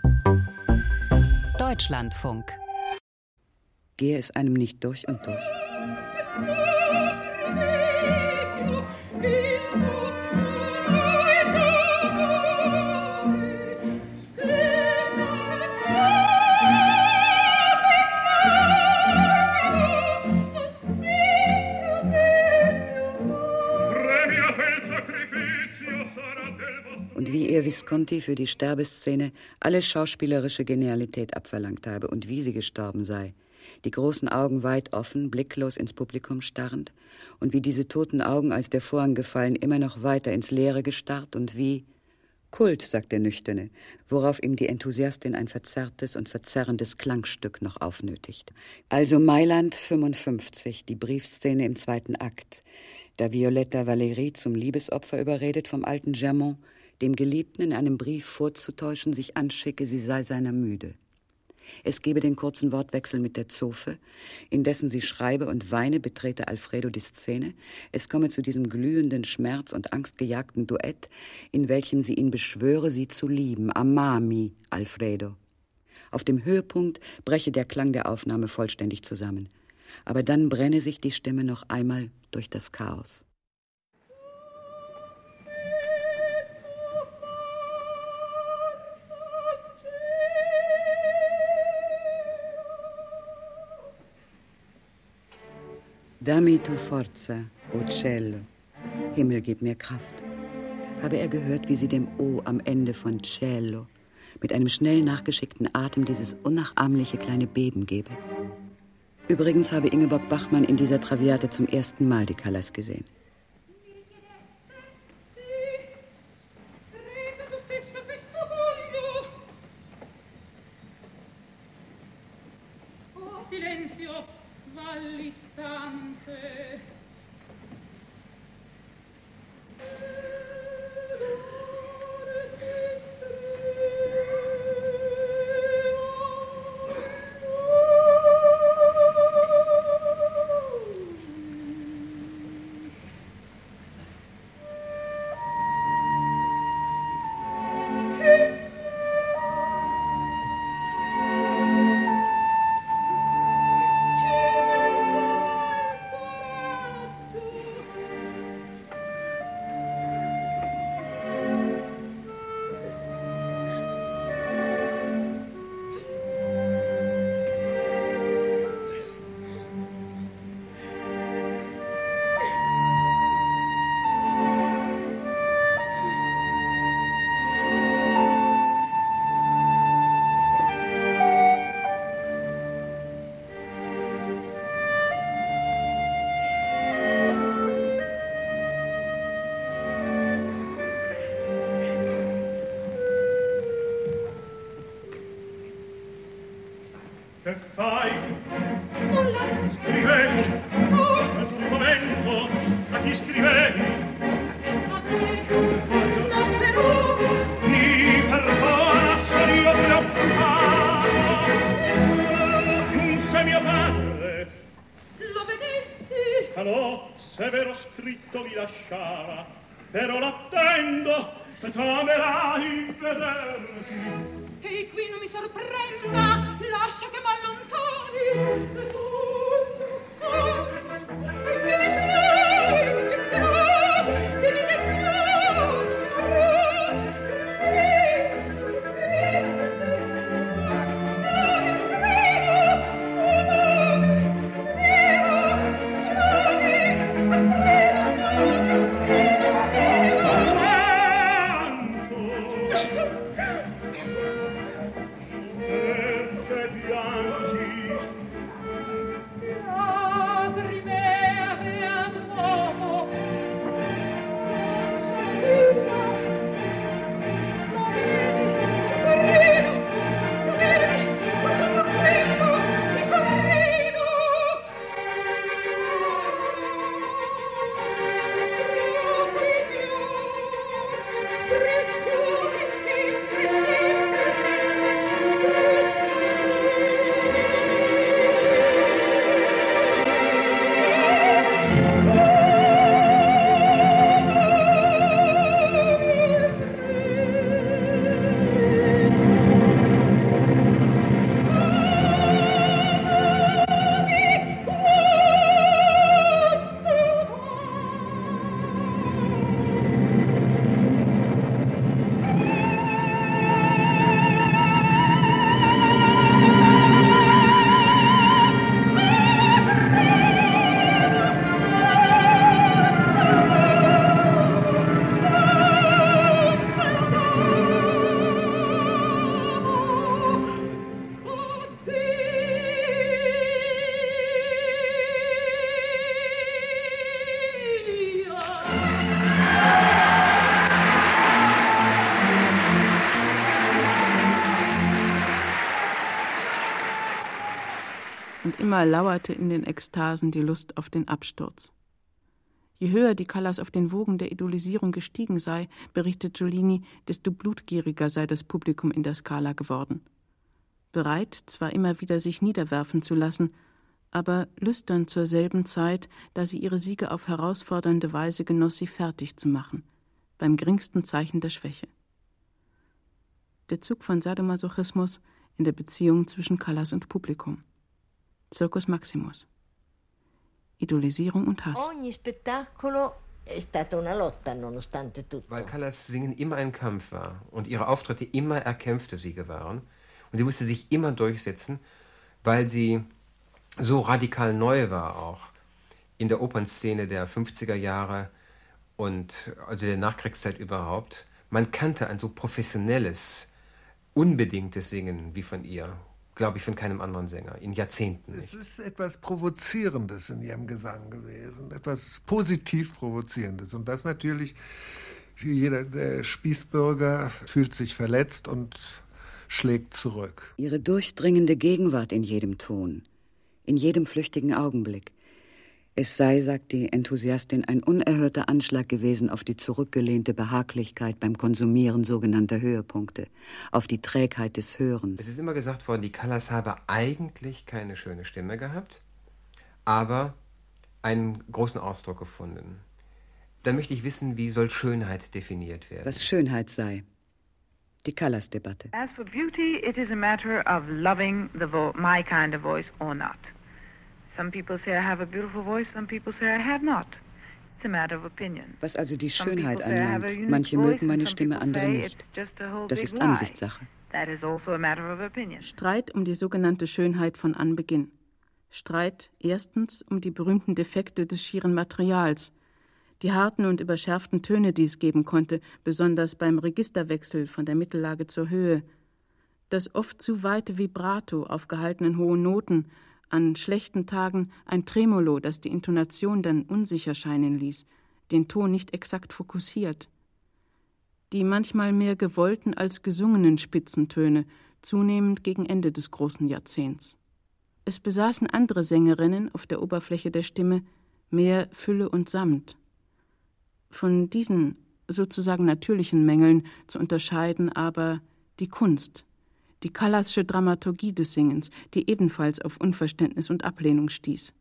Deutschlandfunk. Gehe es einem nicht durch und durch? Und wie ihr Visconti für die Sterbeszene alle schauspielerische Genialität abverlangt habe und wie sie gestorben sei, die großen Augen weit offen, blicklos ins Publikum starrend, und wie diese toten Augen, als der Vorhang gefallen, immer noch weiter ins Leere gestarrt, und wie Kult, sagt der Nüchterne, worauf ihm die Enthusiastin ein verzerrtes und verzerrendes Klangstück noch aufnötigt. Also Mailand 55, die Briefszene im 2. Akt, da Violetta Valerie zum Liebesopfer überredet vom alten Germont, dem Geliebten in einem Brief vorzutäuschen, sich anschicke, sie sei seiner müde. Es gebe den kurzen Wortwechsel mit der Zofe. Indessen sie schreibe und weine, betrete Alfredo die Szene. Es komme zu diesem glühenden, schmerz- und angstgejagten Duett, in welchem sie ihn beschwöre, sie zu lieben. Amami, Alfredo. Auf dem Höhepunkt breche der Klang der Aufnahme vollständig zusammen. Aber dann brenne sich die Stimme noch einmal durch das Chaos. Dammi tu forza, o cielo. Himmel, gib mir Kraft. Habe er gehört, wie sie dem O am Ende von cielo mit einem schnell nachgeschickten Atem dieses unnachahmliche kleine Beben gebe? Übrigens habe Ingeborg Bachmann in dieser Traviate zum ersten Mal die Callas gesehen. Che fai? Nulla. Scrivevi? Ad un momento, a chi scrivevi? A te. No, però. Di perforza io preoccupato. Giunse mio padre. Lo vedesti? Alò, severo scritto vi lasciava, però l'attendo, e t'amerai vederti. E qui non mi sorprenda, lascia che m'allontani. E tu, und immer lauerte in den Ekstasen die Lust auf den Absturz. Je höher die Callas auf den Wogen der Idolisierung gestiegen sei, berichtet Giulini, desto blutgieriger sei das Publikum in der Scala geworden. Bereit, zwar immer wieder sich niederwerfen zu lassen, aber lüstern zur selben Zeit, da sie ihre Siege auf herausfordernde Weise genoss, sie fertig zu machen, beim geringsten Zeichen der Schwäche. Der Zug von Sadomasochismus in der Beziehung zwischen Callas und Publikum. Circus Maximus. Idolisierung und Hass. Weil Callas Singen immer ein Kampf war und ihre Auftritte immer erkämpfte Siege waren und sie musste sich immer durchsetzen, weil sie so radikal neu war auch in der Opernszene der 50er Jahre und also der Nachkriegszeit überhaupt. Man kannte ein so professionelles, unbedingtes Singen wie von ihr, glaube ich, von keinem anderen Sänger, in Jahrzehnten nicht. Es ist etwas Provozierendes in ihrem Gesang gewesen, etwas positiv Provozierendes. Und das natürlich, jeder Spießbürger fühlt sich verletzt und schlägt zurück. Ihre durchdringende Gegenwart in jedem Ton, in jedem flüchtigen Augenblick. Es sei, sagt die Enthusiastin, ein unerhörter Anschlag gewesen auf die zurückgelehnte Behaglichkeit beim Konsumieren sogenannter Höhepunkte, auf die Trägheit des Hörens. Es ist immer gesagt worden, die Callas habe eigentlich keine schöne Stimme gehabt, aber einen großen Ausdruck gefunden. Da möchte ich wissen, wie soll Schönheit definiert werden? Was Schönheit sei. Die Callas-Debatte. As for beauty, it is a matter of loving my kind of voice or not. Some people say I have a beautiful voice, some people say I have not. It's a matter of opinion. Was also die Schönheit anlangt, manche mögen meine Stimme, andere nicht. Das ist Ansichtssache. That is also a matter of opinion. Streit um die sogenannte Schönheit von Anbeginn. Streit erstens um die berühmten Defekte des schieren Materials, die harten und überschärften Töne, die es geben konnte, besonders beim Registerwechsel von der Mittellage zur Höhe, das oft zu weite Vibrato auf gehaltenen hohen Noten, an schlechten Tagen ein Tremolo, das die Intonation dann unsicher scheinen ließ, den Ton nicht exakt fokussiert. Die manchmal mehr gewollten als gesungenen Spitzentöne, zunehmend gegen Ende des großen Jahrzehnts. Es besaßen andere Sängerinnen auf der Oberfläche der Stimme mehr Fülle und Samt. Von diesen sozusagen natürlichen Mängeln zu unterscheiden aber die Kunst, die Callas'sche Dramaturgie des Singens, die ebenfalls auf Unverständnis und Ablehnung stieß.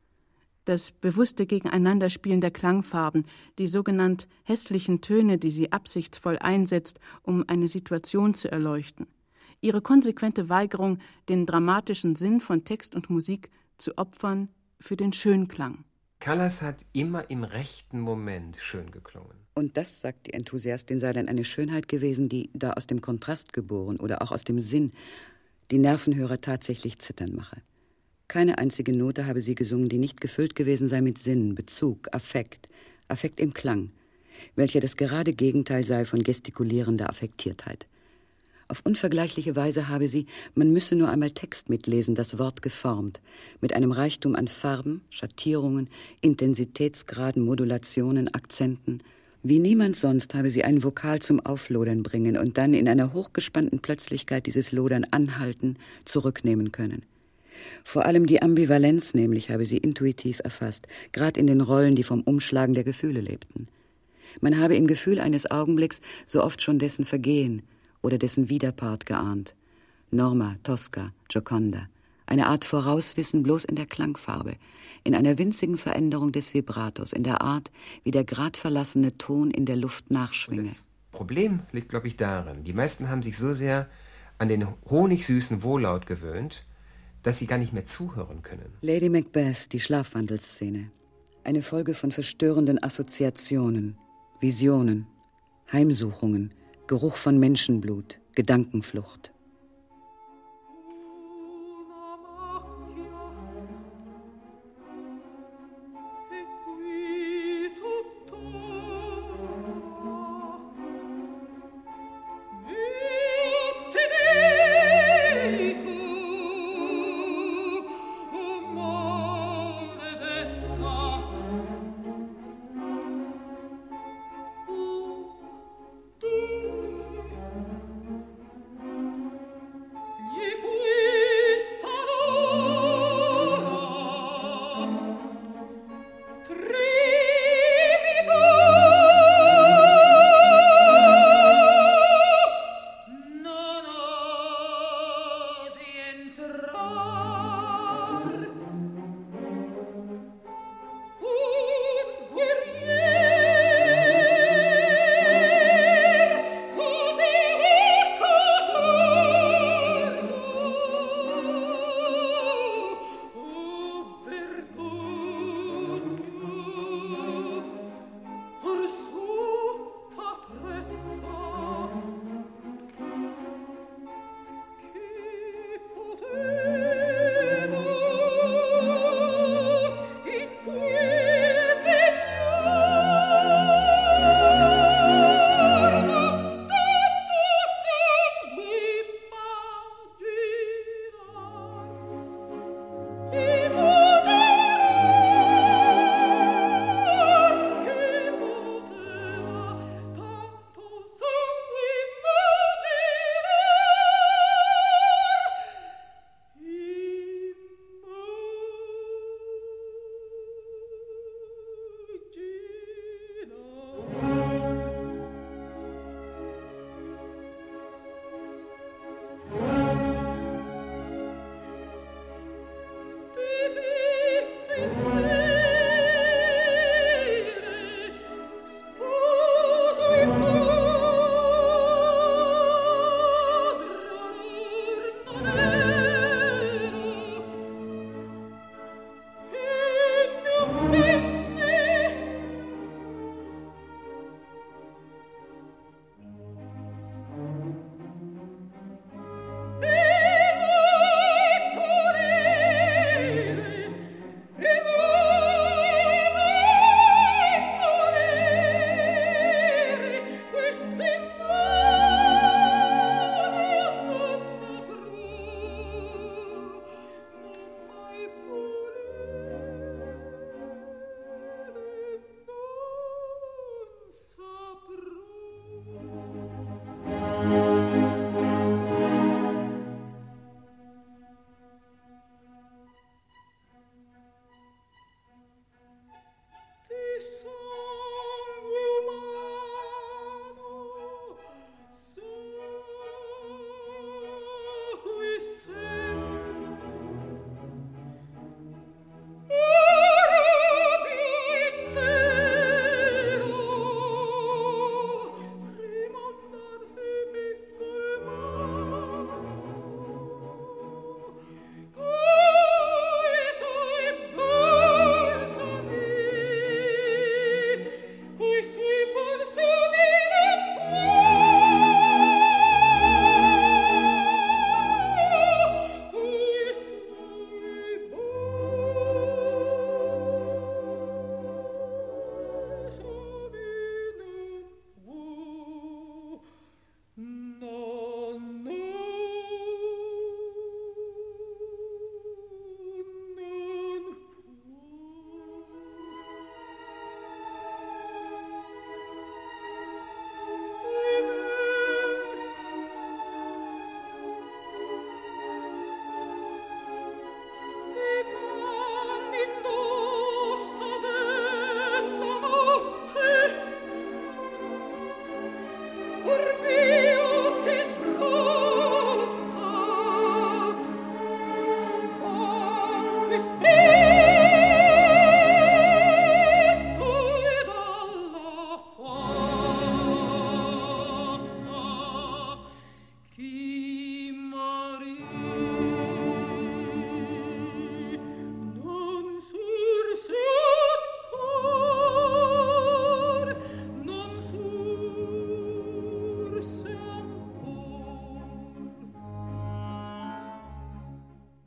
Das bewusste Gegeneinanderspielen der Klangfarben, die sogenannt hässlichen Töne, die sie absichtsvoll einsetzt, um eine Situation zu erleuchten. Ihre konsequente Weigerung, den dramatischen Sinn von Text und Musik zu opfern für den Schönklang. Callas hat immer im rechten Moment schön geklungen. Und das, sagt die Enthusiastin, sei dann eine Schönheit gewesen, die, da aus dem Kontrast geboren oder auch aus dem Sinn, die Nervenhörer tatsächlich zittern mache. Keine einzige Note habe sie gesungen, die nicht gefüllt gewesen sei mit Sinn, Bezug, Affekt im Klang, welcher das gerade Gegenteil sei von gestikulierender Affektiertheit. Auf unvergleichliche Weise habe sie, man müsse nur einmal Text mitlesen, das Wort geformt, mit einem Reichtum an Farben, Schattierungen, Intensitätsgraden, Modulationen, Akzenten. Wie niemand sonst habe sie ein Vokal zum Auflodern bringen und dann in einer hochgespannten Plötzlichkeit dieses Lodern anhalten, zurücknehmen können. Vor allem die Ambivalenz nämlich habe sie intuitiv erfasst, gerade in den Rollen, die vom Umschlagen der Gefühle lebten. Man habe im Gefühl eines Augenblicks so oft schon dessen Vergehen oder dessen Widerpart geahnt. Norma, Tosca, Gioconda. Eine Art Vorauswissen bloß in der Klangfarbe, in einer winzigen Veränderung des Vibratos, in der Art, wie der grad verlassene Ton in der Luft nachschwinge. Das Problem liegt, glaube ich, darin, die meisten haben sich so sehr an den honigsüßen Wohllaut gewöhnt, dass sie gar nicht mehr zuhören können. Lady Macbeth, die Schlafwandelszene. Eine Folge von verstörenden Assoziationen, Visionen, Heimsuchungen, Geruch von Menschenblut, Gedankenflucht.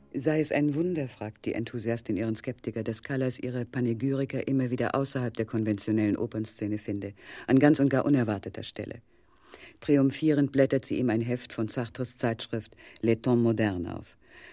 Sei es ein Wunder, fragt die Enthusiastin ihren Skeptiker, dass Callas ihre Panegyrika immer wieder außerhalb der konventionellen Opernszene finde, an ganz und gar unerwarteter Stelle. Triumphierend blättert sie ihm ein Heft von Sartres Zeitschrift Les Temps Modernes auf.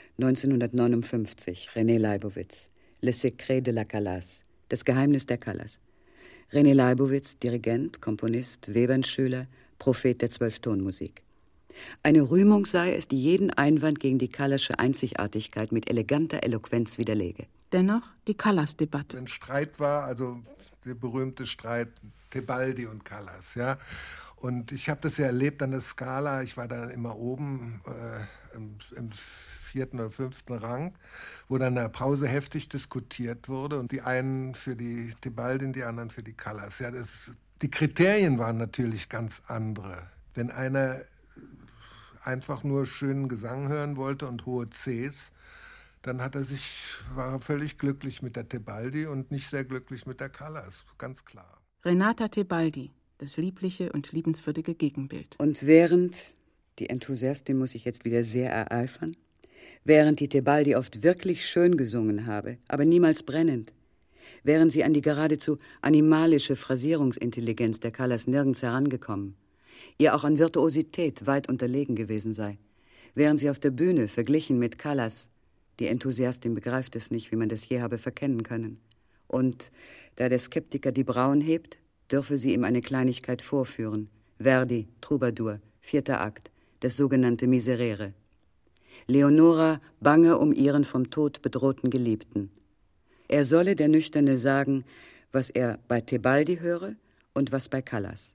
1959, René Leibowitz, Le Secret de la Callas, das Geheimnis der Callas. René Leibowitz, Dirigent, Komponist, Webernschüler, Prophet der Zwölftonmusik. Eine Rühmung sei es, die jeden Einwand gegen die Callasche Einzigartigkeit mit eleganter Eloquenz widerlege. Dennoch die Callas-Debatte. Ein Streit war, also der berühmte Streit Tebaldi und Callas, ja. Und ich habe das ja erlebt an der Scala. Ich war dann immer oben im 4. oder 5. Rang, wo dann in der Pause heftig diskutiert wurde. Und die einen für die Tebaldi, die anderen für die Callas. Ja, die Kriterien waren natürlich ganz andere. Wenn einer einfach nur schönen Gesang hören wollte und hohe Cs, dann war er völlig glücklich mit der Tebaldi und nicht sehr glücklich mit der Callas, ganz klar. Renata Tebaldi, das liebliche und liebenswürdige Gegenbild. Und während, die Enthusiastin muss sich jetzt wieder sehr ereifern, während die Tebaldi oft wirklich schön gesungen habe, aber niemals brennend, während sie an die geradezu animalische Phrasierungsintelligenz der Callas nirgends herangekommen, ihr auch an Virtuosität weit unterlegen gewesen sei, während sie auf der Bühne verglichen mit Callas, die Enthusiastin begreift es nicht, wie man das je habe verkennen können. Und da der Skeptiker die Brauen hebt, dürfe sie ihm eine Kleinigkeit vorführen. Verdi, Troubadour, 4. Akt, das sogenannte Miserere. Leonora bange um ihren vom Tod bedrohten Geliebten. Er solle, der Nüchterne, sagen, was er bei Tebaldi höre und was bei Callas.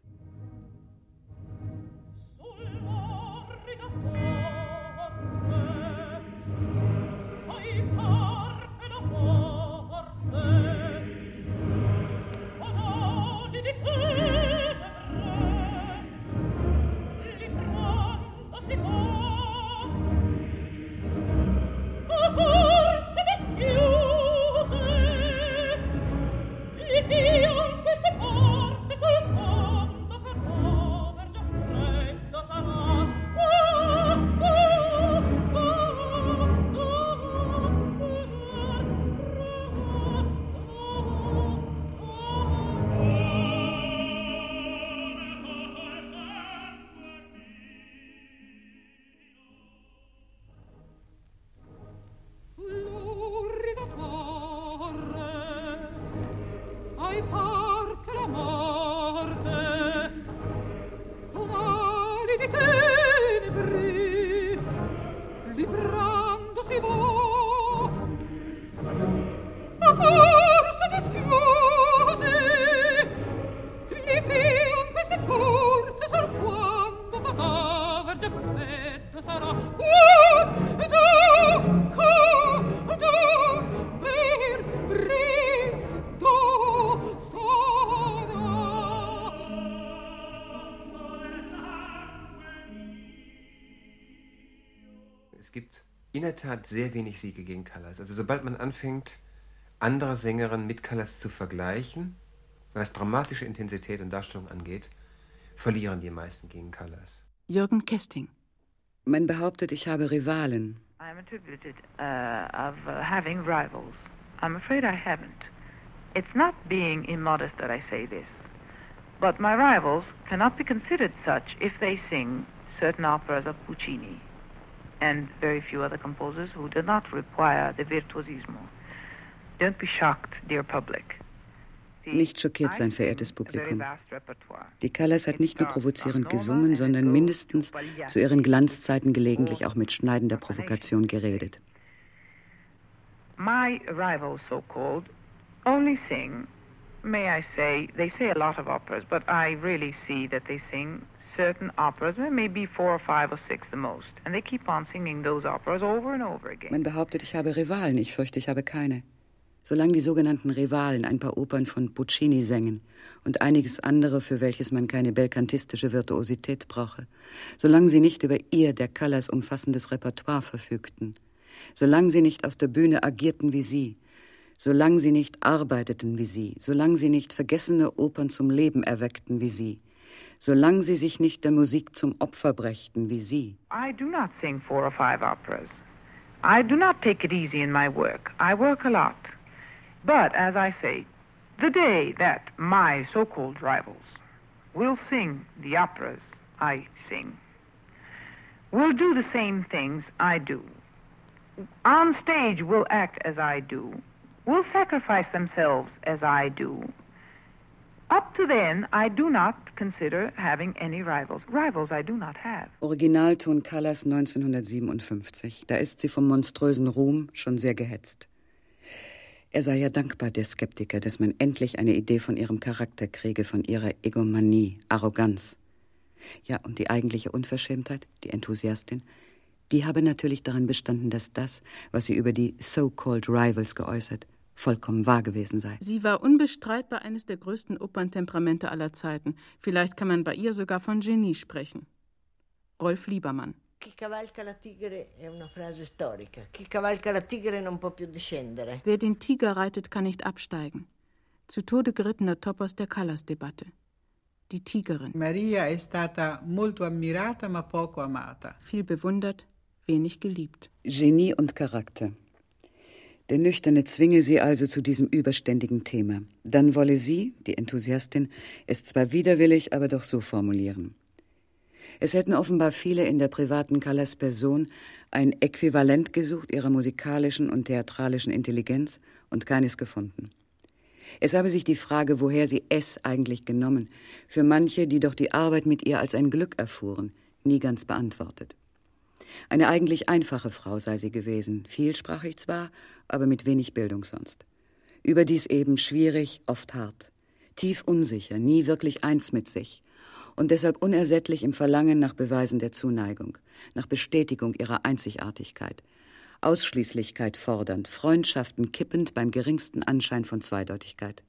Es gibt in der Tat sehr wenig Siege gegen Callas. Also sobald man anfängt, andere Sängerinnen mit Callas zu vergleichen, was dramatische Intensität und Darstellung angeht, verlieren die meisten gegen Callas. Jürgen Kesting. Man behauptet, ich habe Rivalen. I'm attributed of having rivals. I'm afraid I haven't. It's not being immodest that I say this, but my rivals cannot be considered such if they sing certain operas of Puccini and very few other composers who do not require the virtuosismo. Don't be shocked, dear public. Nicht schockiert sein, verehrtes Publikum. Die Callas hat nicht nur provozierend gesungen, sondern mindestens zu ihren Glanzzeiten gelegentlich auch mit schneidender Provokation geredet. My rivals, so-called, only sing, may I say, they say a lot of operas, but I really see that they sing certain operas, maybe 4 or 5 or 6 the most, and they keep on singing those operas over and over again. Man behauptet, ich habe Rivalen, ich fürchte, ich habe keine. Solange die sogenannten Rivalen ein paar Opern von Puccini sängen und einiges andere, für welches man keine belcantistische Virtuosität brauche, solange sie nicht über ihr, der Callas, umfassendes Repertoire verfügten, solange sie nicht auf der Bühne agierten wie sie, solange sie nicht arbeiteten wie sie, solange sie nicht vergessene Opern zum Leben erweckten wie sie, solange sie sich nicht der Musik zum Opfer brächten wie sie. I do not sing 4 or 5 operas. I do not take it easy in my work. I work a lot. But, as I say, the day that my so-called rivals will sing the operas I sing, will do the same things I do, on stage will act as I do, will sacrifice themselves as I do, up to then, I do not consider having any rivals. Rivals I do not have. Originalton Callas 1957. Da ist sie vom monströsen Ruhm schon sehr gehetzt. Er sei ja dankbar, der Skeptiker, dass man endlich eine Idee von ihrem Charakter kriege, von ihrer Egomanie, Arroganz. Ja, und die eigentliche Unverschämtheit, die Enthusiastin, die habe natürlich darin bestanden, dass das, was sie über die so-called Rivals geäußert, vollkommen wahr gewesen sei. Sie war unbestreitbar eines der größten Operntemperamente aller Zeiten. Vielleicht kann man bei ihr sogar von Genie sprechen. Rolf Liebermann. Chi cavalca la tigre è una frase storica. Chi cavalca la tigre non può più discendere. Wer den Tiger reitet, kann nicht absteigen. Zu Tode gerittener Topos der Callas-Debatte. Die Tigerin. Maria è stata molto ammirata ma poco amata. Viel bewundert, wenig geliebt. Genie und Charakter. Der Nüchterne zwinge sie also zu diesem überständigen Thema. Dann wolle sie, die Enthusiastin, es zwar widerwillig, aber doch so formulieren. Es hätten offenbar viele in der privaten Callas Person ein Äquivalent gesucht ihrer musikalischen und theatralischen Intelligenz und keines gefunden. Es habe sich die Frage, woher sie es eigentlich genommen, für manche, die doch die Arbeit mit ihr als ein Glück erfuhren, nie ganz beantwortet. Eine eigentlich einfache Frau sei sie gewesen, vielsprachig zwar, aber mit wenig Bildung sonst. Überdies eben schwierig, oft hart, tief unsicher, nie wirklich eins mit sich und deshalb unersättlich im Verlangen nach Beweisen der Zuneigung, nach Bestätigung ihrer Einzigartigkeit, Ausschließlichkeit fordernd, Freundschaften kippend beim geringsten Anschein von Zweideutigkeit.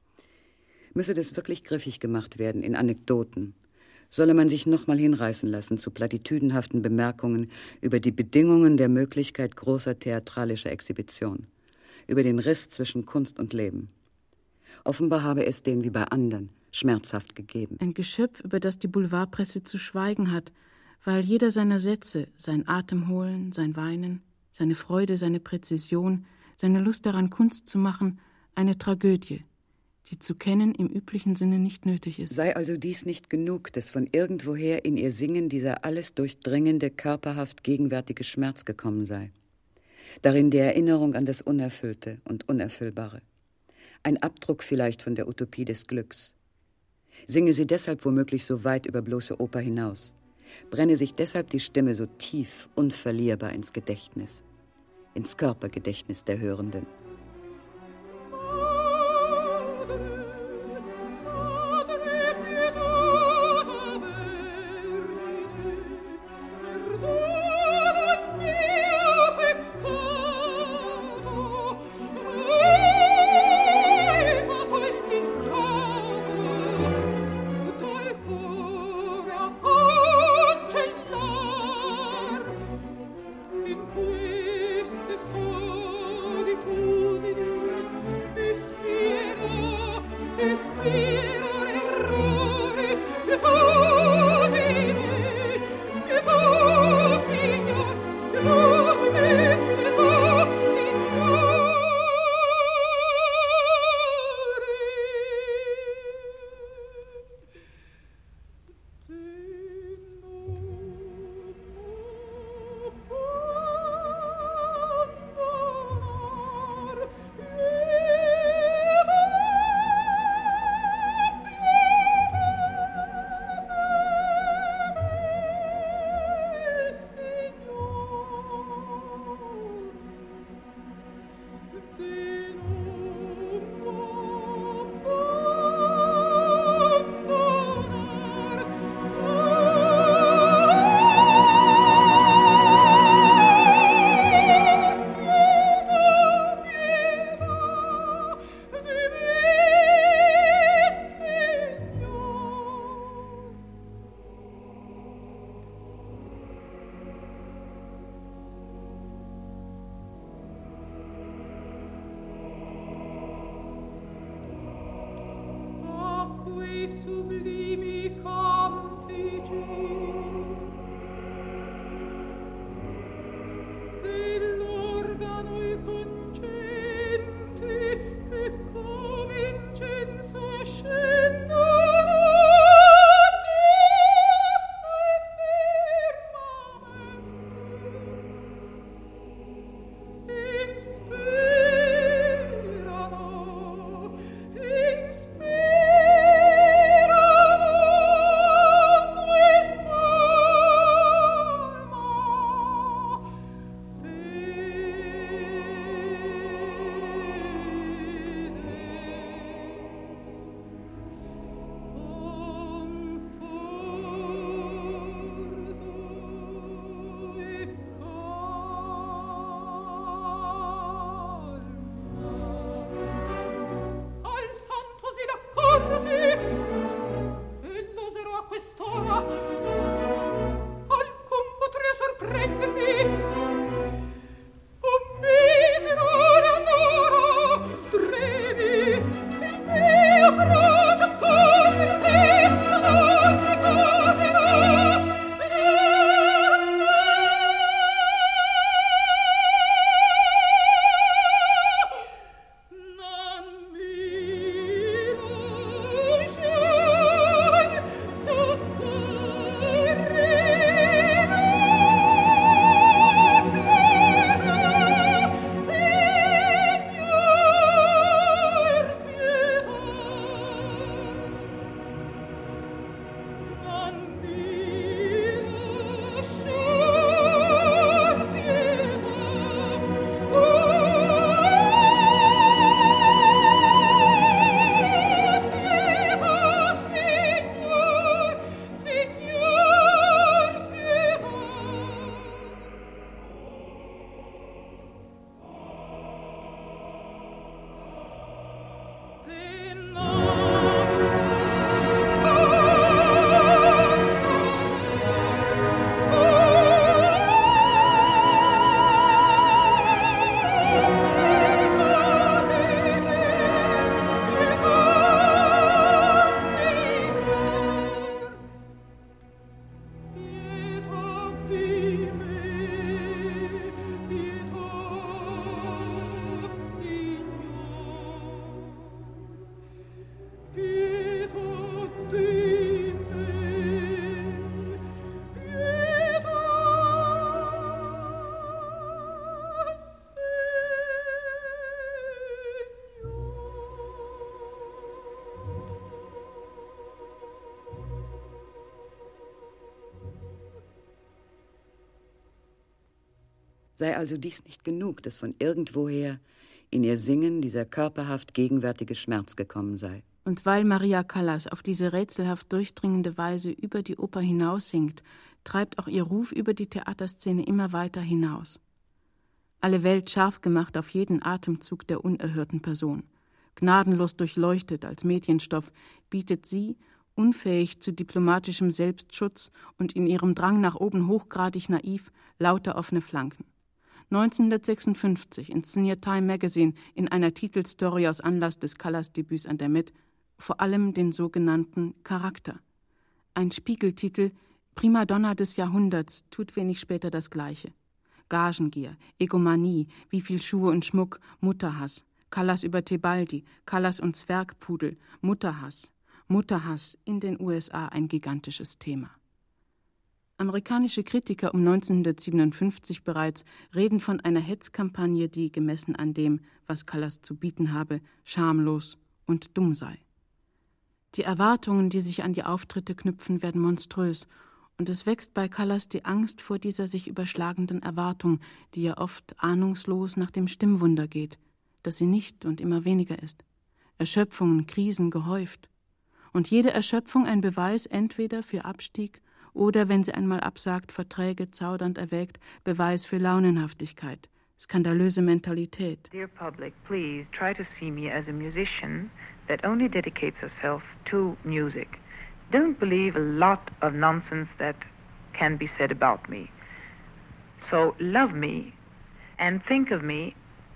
Müsse das wirklich griffig gemacht werden in Anekdoten, solle man sich nochmal hinreißen lassen zu platitüdenhaften Bemerkungen über die Bedingungen der Möglichkeit großer theatralischer Exhibition, über den Riss zwischen Kunst und Leben. Offenbar habe es den wie bei anderen schmerzhaft gegeben. Ein Geschöpf, über das die Boulevardpresse zu schweigen hat, weil jeder seiner Sätze, sein Atemholen, sein Weinen, seine Freude, seine Präzision, seine Lust daran, Kunst zu machen, eine Tragödie, die zu kennen im üblichen Sinne nicht nötig ist. Sei also dies nicht genug, dass von irgendwoher in ihr Singen dieser alles durchdringende, körperhaft gegenwärtige Schmerz gekommen sei. Darin die Erinnerung an das Unerfüllte und Unerfüllbare. Ein Abdruck vielleicht von der Utopie des Glücks. Singe sie deshalb womöglich so weit über bloße Oper hinaus. Brenne sich deshalb die Stimme so tief, unverlierbar ins Gedächtnis, ins Körpergedächtnis der Hörenden. Sei also dies nicht genug, dass von irgendwoher in ihr Singen dieser körperhaft gegenwärtige Schmerz gekommen sei. Und weil Maria Callas auf diese rätselhaft durchdringende Weise über die Oper hinaus singt, treibt auch ihr Ruf über die Theaterszene immer weiter hinaus. Alle Welt scharf gemacht auf jeden Atemzug der unerhörten Person. Gnadenlos durchleuchtet als Medienstoff, bietet sie, unfähig zu diplomatischem Selbstschutz und in ihrem Drang nach oben hochgradig naiv, lauter offene Flanken. 1956 inszeniert Time Magazine in einer Titelstory aus Anlass des Callas-Debüts an der Met vor allem den sogenannten Charakter. Ein Spiegeltitel, Primadonna des Jahrhunderts, tut wenig später das Gleiche. Gagengier, Egomanie, wie viel Schuhe und Schmuck, Mutterhass, Callas über Tebaldi, Callas und Zwergpudel, Mutterhass, in den USA ein gigantisches Thema. Amerikanische Kritiker um 1957 bereits reden von einer Hetzkampagne, die, gemessen an dem, was Callas zu bieten habe, schamlos und dumm sei. Die Erwartungen, die sich an die Auftritte knüpfen, werden monströs, und es wächst bei Callas die Angst vor dieser sich überschlagenden Erwartung, die ja oft ahnungslos nach dem Stimmwunder geht, das sie nicht und immer weniger ist. Erschöpfungen, Krisen gehäuft. Und jede Erschöpfung ein Beweis entweder für Abstieg oder, wenn sie einmal absagt, Verträge zaudernd erwägt, Beweis für Launenhaftigkeit, skandalöse Mentalität. Dear public, please try to see me as a musician that only dedicates herself to music. Don't believe a lot of nonsense that can be said about me. So love me and think of me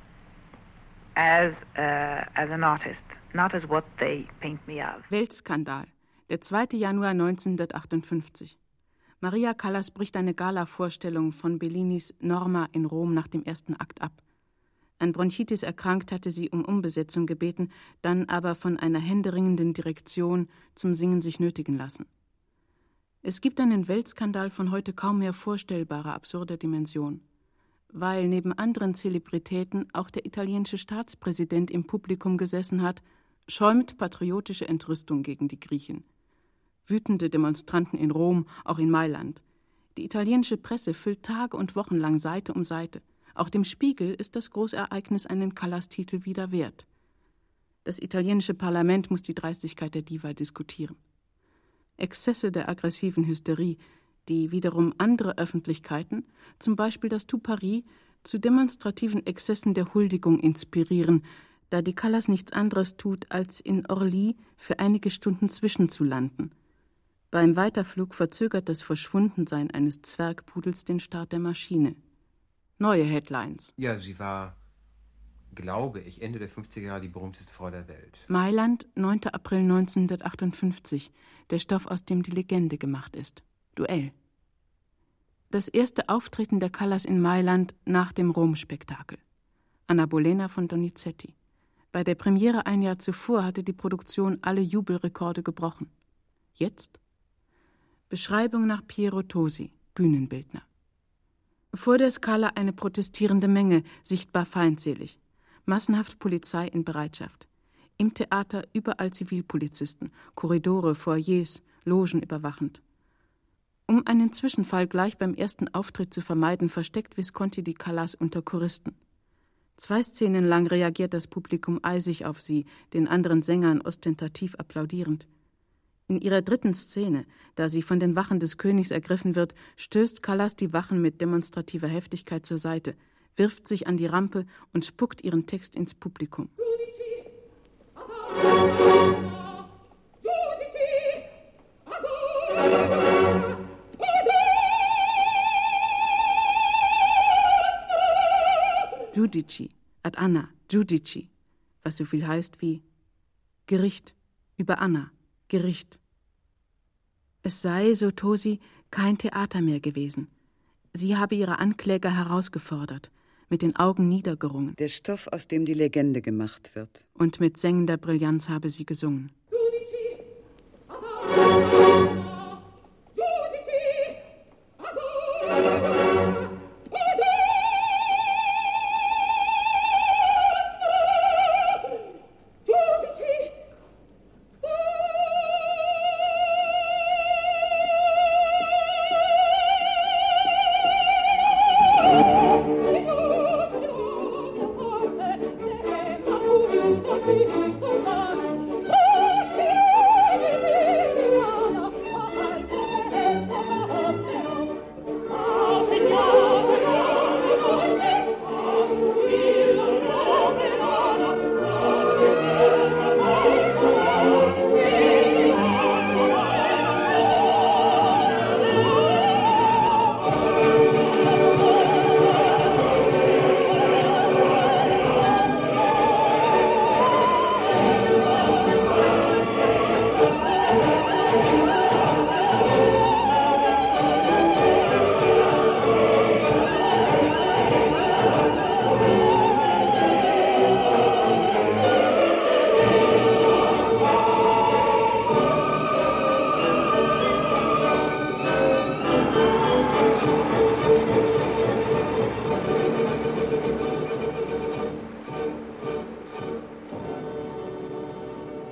as an artist, not as what they paint me as. Weltskandal, der 2. Januar 1958. Maria Callas bricht eine Gala-Vorstellung von Bellinis Norma in Rom nach dem ersten Akt ab. An Bronchitis erkrankt hatte sie um Umbesetzung gebeten, dann aber von einer händeringenden Direktion zum Singen sich nötigen lassen. Es gibt einen Weltskandal von heute kaum mehr vorstellbarer absurder Dimension. Weil neben anderen Zelebritäten auch der italienische Staatspräsident im Publikum gesessen hat, schäumt patriotische Entrüstung gegen die Griechen. Wütende Demonstranten in Rom, auch in Mailand. Die italienische Presse füllt Tage und Wochen lang Seite um Seite. Auch dem Spiegel ist das Großereignis einen Callas-Titel wieder wert. Das italienische Parlament muss die Dreistigkeit der Diva diskutieren. Exzesse der aggressiven Hysterie, die wiederum andere Öffentlichkeiten, zum Beispiel das Tout Paris, zu demonstrativen Exzessen der Huldigung inspirieren, da die Callas nichts anderes tut, als in Orly für einige Stunden zwischenzulanden. Beim Weiterflug verzögert das Verschwundensein eines Zwergpudels den Start der Maschine. Neue Headlines. Ja, sie war, glaube ich, Ende der 50er Jahre die berühmteste Frau der Welt. Mailand, 9. April 1958. Der Stoff, aus dem die Legende gemacht ist. Duell. Das erste Auftreten der Callas in Mailand nach dem Rom-Spektakel. Anna Bolena von Donizetti. Bei der Premiere ein Jahr zuvor hatte die Produktion alle Jubelrekorde gebrochen. Jetzt? Beschreibung nach Piero Tosi, Bühnenbildner. Vor der Scala eine protestierende Menge, sichtbar feindselig. Massenhaft Polizei in Bereitschaft. Im Theater überall Zivilpolizisten, Korridore, Foyers, Logen überwachend. Um einen Zwischenfall gleich beim ersten Auftritt zu vermeiden, versteckt Visconti die Callas unter Choristen. 2 Szenen lang reagiert das Publikum eisig auf sie, den anderen Sängern ostentativ applaudierend. In ihrer 3. Szene, da sie von den Wachen des Königs ergriffen wird, stößt Callas die Wachen mit demonstrativer Heftigkeit zur Seite, wirft sich an die Rampe und spuckt ihren Text ins Publikum. Giudici, ad Anna, Giudici, was so viel heißt wie Gericht über Anna, Gericht. Es sei, so Tosi, kein Theater mehr gewesen. Sie habe ihre Ankläger herausgefordert, mit den Augen niedergerungen. Der Stoff, aus dem die Legende gemacht wird. Und mit sengender Brillanz habe sie gesungen.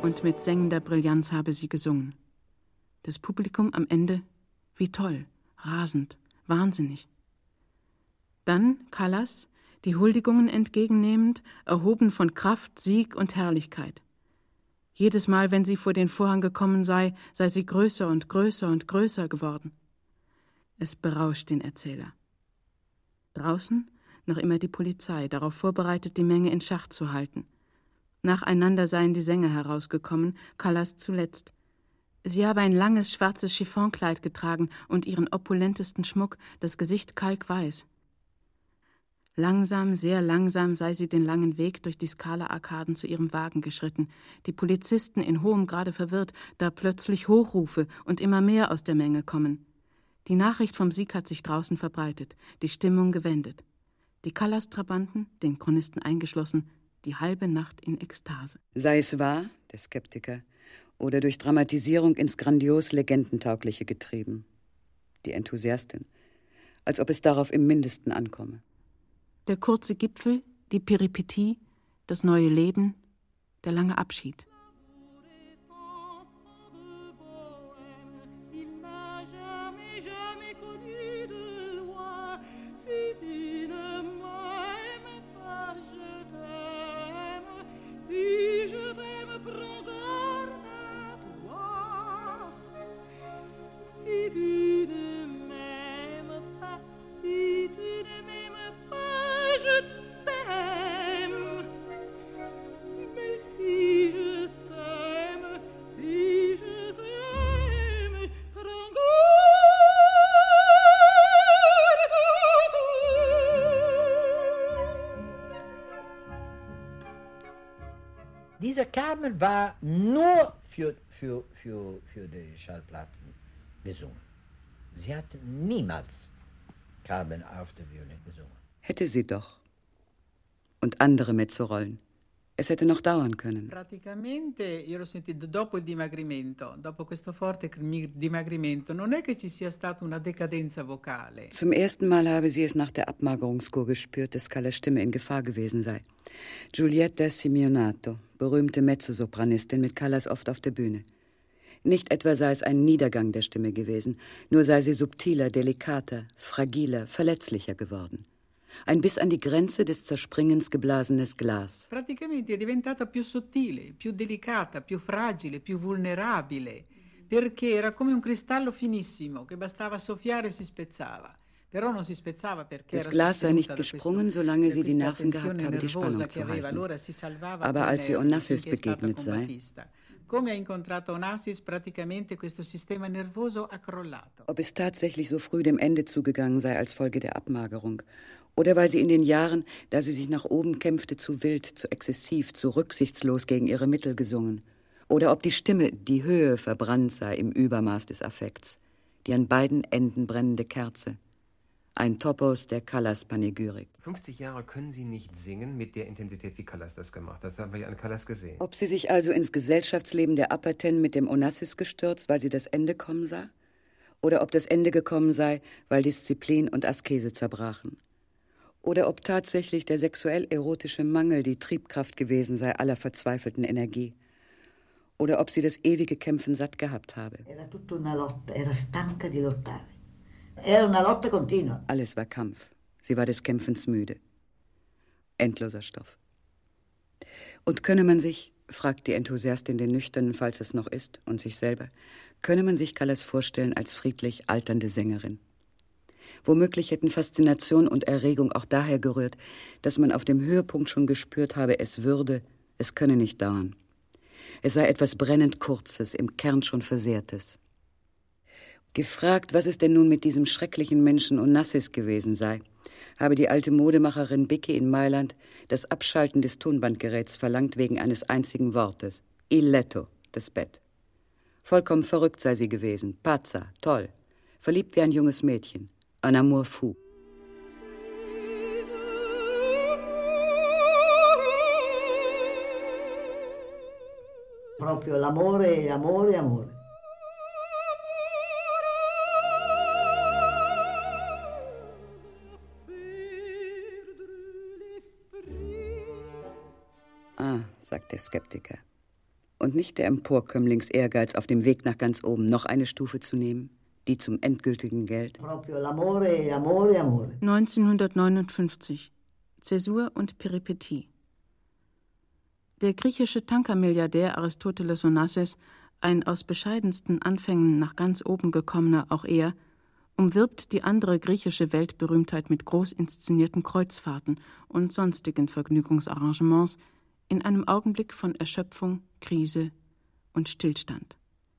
und mit sengender Brillanz habe sie gesungen. Das Publikum am Ende, wie toll, rasend, wahnsinnig. Dann Callas, die Huldigungen entgegennehmend, erhoben von Kraft, Sieg und Herrlichkeit. Jedes Mal, wenn sie vor den Vorhang gekommen sei sie größer und größer und größer geworden. Es berauscht den Erzähler. Draußen noch immer die Polizei, darauf vorbereitet, die Menge in Schach zu halten. Nacheinander seien die Sänger herausgekommen, Callas zuletzt. Sie habe ein langes, schwarzes Chiffonkleid getragen und ihren opulentesten Schmuck, das Gesicht kalkweiß. Langsam, sehr langsam sei sie den langen Weg durch die Scala-Arkaden zu ihrem Wagen geschritten, die Polizisten in hohem Grade verwirrt, da plötzlich Hochrufe und immer mehr aus der Menge kommen. Die Nachricht vom Sieg hat sich draußen verbreitet, die Stimmung gewendet. Die Callas-Trabanten, den Chronisten eingeschlossen, die halbe Nacht in Ekstase. Sei es wahr, der Skeptiker, oder durch Dramatisierung ins grandios Legendentaugliche getrieben. Die Enthusiastin, als ob es darauf im Mindesten ankomme. Der kurze Gipfel, die Peripetie, das neue Leben, der lange Abschied. Dieser Carmen war nur für die Schallplatten gesungen. Sie hat niemals Carmen auf der Bühne gesungen. Hätte sie doch. Und andere Mezzorollen. Es hätte noch dauern können. Praticamente io l'ho sentito dopo il dimagrimento, dopo questo forte dimagrimento, non è che ci sia stata una decadenza vocale. Zum ersten Mal habe sie es nach der Abmagerungskur gespürt, dass Callas Stimme in Gefahr gewesen sei. Giulietta Simeonato, berühmte Mezzosopranistin, mit Callas oft auf der Bühne. Nicht etwa sei es ein Niedergang der Stimme gewesen, nur sei sie subtiler, delikater, fragiler, verletzlicher geworden. Ein bis an die Grenze des Zerspringens geblasenes Glas. Praticamente è diventata più sottile, più delicata, più fragile, più vulnerabile, perché era come un cristallo finissimo che bastava soffiare e si spezzava. Però non si spezzava perché das Glas sei nicht gesprungen, solange sie die Nerven gehabt habe, die Spannung zu halten. Aber als sie Onassis begegnet sei, come ha incontrato Onassis, praticamente questo sistema nervoso ha crollato. Ob es tatsächlich so früh dem Ende zugegangen sei als Folge der Abmagerung, oder weil sie in den Jahren, da sie sich nach oben kämpfte, zu wild, zu exzessiv, zu rücksichtslos gegen ihre Mittel gesungen, oder ob die Stimme, die Höhe, verbrannt sei im Übermaß des Affekts, die an beiden Enden brennende Kerze. Ein Topos der Callas-Panegyrik. 50 Jahre können Sie nicht singen mit der Intensität, wie Callas das gemacht hat. Das haben wir ja an Callas gesehen. Ob sie sich also ins Gesellschaftsleben der Apaten mit dem Onassis gestürzt, weil sie das Ende kommen sah? Oder ob das Ende gekommen sei, weil Disziplin und Askese zerbrachen? Oder ob tatsächlich der sexuell-erotische Mangel die Triebkraft gewesen sei aller verzweifelten Energie? Oder ob sie das ewige Kämpfen satt gehabt habe? Era tutta una lotta, era stanca di lottare. Era una lotta continua. Alles war Kampf. Sie war des Kämpfens müde. Endloser Stoff. Und könne man sich, fragt die Enthusiastin den Nüchternen, falls es noch ist, und sich selber, könne man sich Callas vorstellen als friedlich alternde Sängerin? Womöglich hätten Faszination und Erregung auch daher gerührt, dass man auf dem Höhepunkt schon gespürt habe, es könne nicht dauern. Es sei etwas brennend Kurzes, im Kern schon Versehrtes. Gefragt, was es denn nun mit diesem schrecklichen Menschen Onassis gewesen sei, habe die alte Modemacherin Bicki in Mailand das Abschalten des Tonbandgeräts verlangt wegen eines einzigen Wortes. Il letto, das Bett. Vollkommen verrückt sei sie gewesen, pazza, toll, verliebt wie ein junges Mädchen, un amour fou. Proprio l'amore, amore, amore. Ah, sagt der Skeptiker. Und nicht der Emporkömmlings-Ehrgeiz auf dem Weg nach ganz oben, noch eine Stufe zu nehmen, die zum endgültigen Geld? 1959. Zäsur und Peripetie. Der griechische Tankermilliardär Aristoteles Onassis, ein aus bescheidensten Anfängen nach ganz oben gekommener auch er, umwirbt die andere griechische Weltberühmtheit mit groß inszenierten Kreuzfahrten und sonstigen Vergnügungsarrangements in einem Augenblick von Erschöpfung, Krise und Stillstand.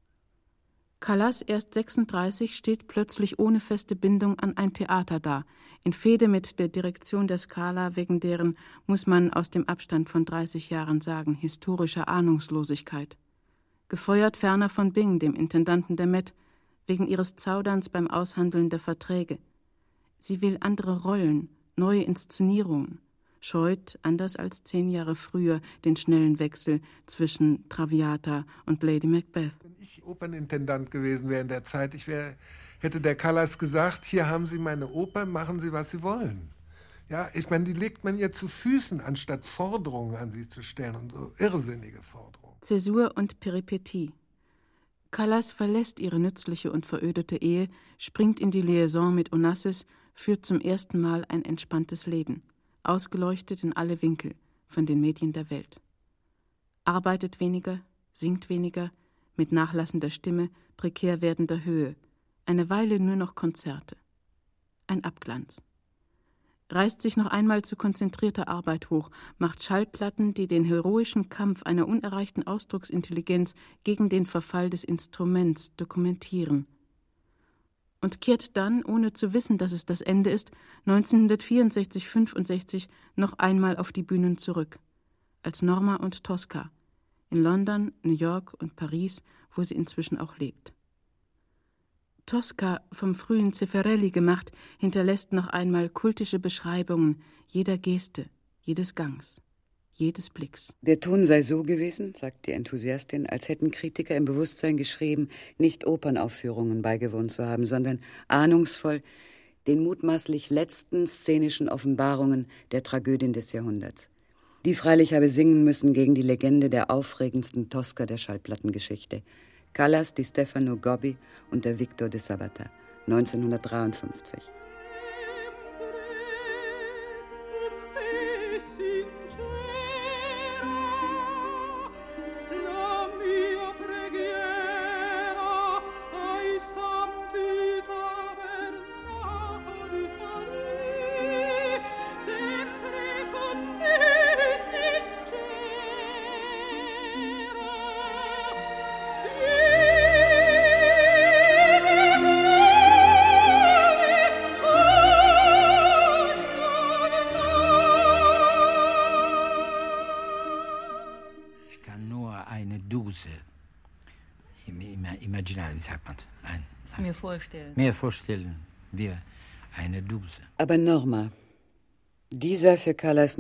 Callas, erst 36, steht plötzlich ohne feste Bindung an ein Theater da, in Fehde mit der Direktion der Scala, wegen deren, muss man aus dem Abstand von 30 Jahren sagen, historischer Ahnungslosigkeit. Gefeuert ferner von Byng, dem Intendanten der Met, wegen ihres Zauderns beim Aushandeln der Verträge. Sie will andere Rollen, neue Inszenierungen, scheut, anders als 10 Jahre früher, den schnellen Wechsel zwischen Traviata und Lady Macbeth. Wenn ich Opernintendant gewesen wäre in der Zeit, hätte der Callas gesagt, hier haben Sie meine Oper, machen Sie, was Sie wollen. Ja, ich meine, die legt man ihr zu Füßen, anstatt Forderungen an sie zu stellen, und so irrsinnige Forderungen. Zäsur und Peripetie. Callas verlässt ihre nützliche und verödete Ehe, springt in die Liaison mit Onassis, führt zum ersten Mal ein entspanntes Leben, ausgeleuchtet in alle Winkel von den Medien der Welt. Arbeitet weniger, singt weniger, mit nachlassender Stimme, prekär werdender Höhe, eine Weile nur noch Konzerte. Ein Abglanz. Reißt sich noch einmal zu konzentrierter Arbeit hoch, macht Schallplatten, die den heroischen Kampf einer unerreichten Ausdrucksintelligenz gegen den Verfall des Instruments dokumentieren. Und kehrt dann, ohne zu wissen, dass es das Ende ist, 1964/65 noch einmal auf die Bühnen zurück, als Norma und Tosca, in London, New York und Paris, wo sie inzwischen auch lebt. Tosca, vom frühen Zeffirelli gemacht, hinterlässt noch einmal kultische Beschreibungen jeder Geste, jedes Gangs, jedes Blicks. Der Ton sei so gewesen, sagt die Enthusiastin, als hätten Kritiker im Bewusstsein geschrieben, nicht Opernaufführungen beigewohnt zu haben, sondern ahnungsvoll den mutmaßlich letzten szenischen Offenbarungen der Tragödien des Jahrhunderts. Die freilich habe singen müssen gegen die Legende der aufregendsten Tosca der Schallplattengeschichte. Callas, Di Stefano Gobbi und der Victor de Sabata, 1953. Mir vorstellen wir eine Duse. Aber Norma, die sei für Callas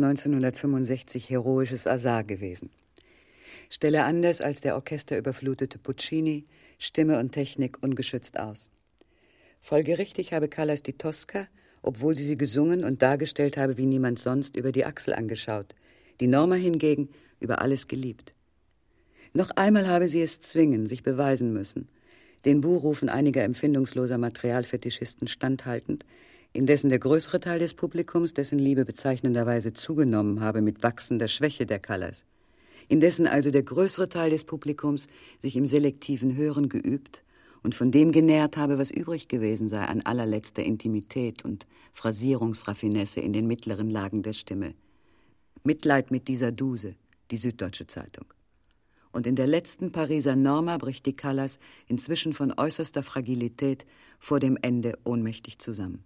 1965 heroisches Asar gewesen. Stelle anders als der orchesterüberflutete Puccini, Stimme und Technik ungeschützt aus. Folgerichtig habe Callas die Tosca, obwohl sie gesungen und dargestellt habe wie niemand sonst, über die Achsel angeschaut, die Norma hingegen über alles geliebt. Noch einmal habe sie es zwingen, sich beweisen müssen, den Buhrufen einiger empfindungsloser Materialfetischisten standhaltend, indessen der größere Teil des Publikums dessen Liebe bezeichnenderweise zugenommen habe mit wachsender Schwäche der Callas, indessen also der größere Teil des Publikums sich im selektiven Hören geübt und von dem genährt habe, was übrig gewesen sei an allerletzter Intimität und Phrasierungsraffinesse in den mittleren Lagen der Stimme. Mitleid mit dieser Duse, die Süddeutsche Zeitung. Und in der letzten Pariser Norma bricht die Callas inzwischen von äußerster Fragilität vor dem Ende ohnmächtig zusammen.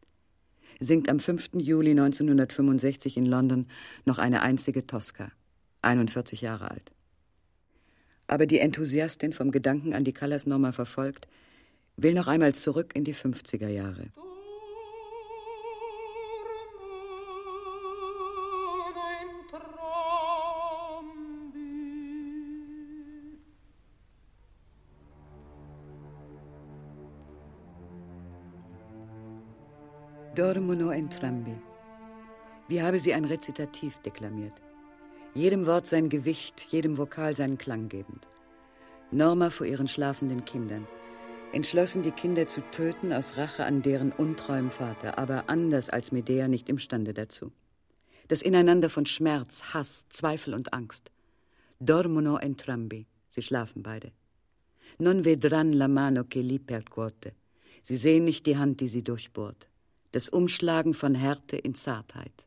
Singt am 5. Juli 1965 in London noch eine einzige Tosca, 41 Jahre alt. Aber die Enthusiastin, vom Gedanken an die Callas Norma verfolgt, will noch einmal zurück in die 50er Jahre. Dormono entrambi. Wie habe sie ein Rezitativ deklamiert. jedem Wort sein Gewicht, jedem Vokal seinen Klang gebend. Norma vor ihren schlafenden Kindern, entschlossen, die Kinder zu töten aus Rache an deren untreuem Vater, aber anders als Medea nicht imstande dazu. Das Ineinander von Schmerz, Hass, Zweifel und Angst. Dormono entrambi, sie schlafen beide. Non vedran la mano che li percuote, sie sehen nicht die Hand, die sie durchbohrt. Das Umschlagen von Härte in Zartheit.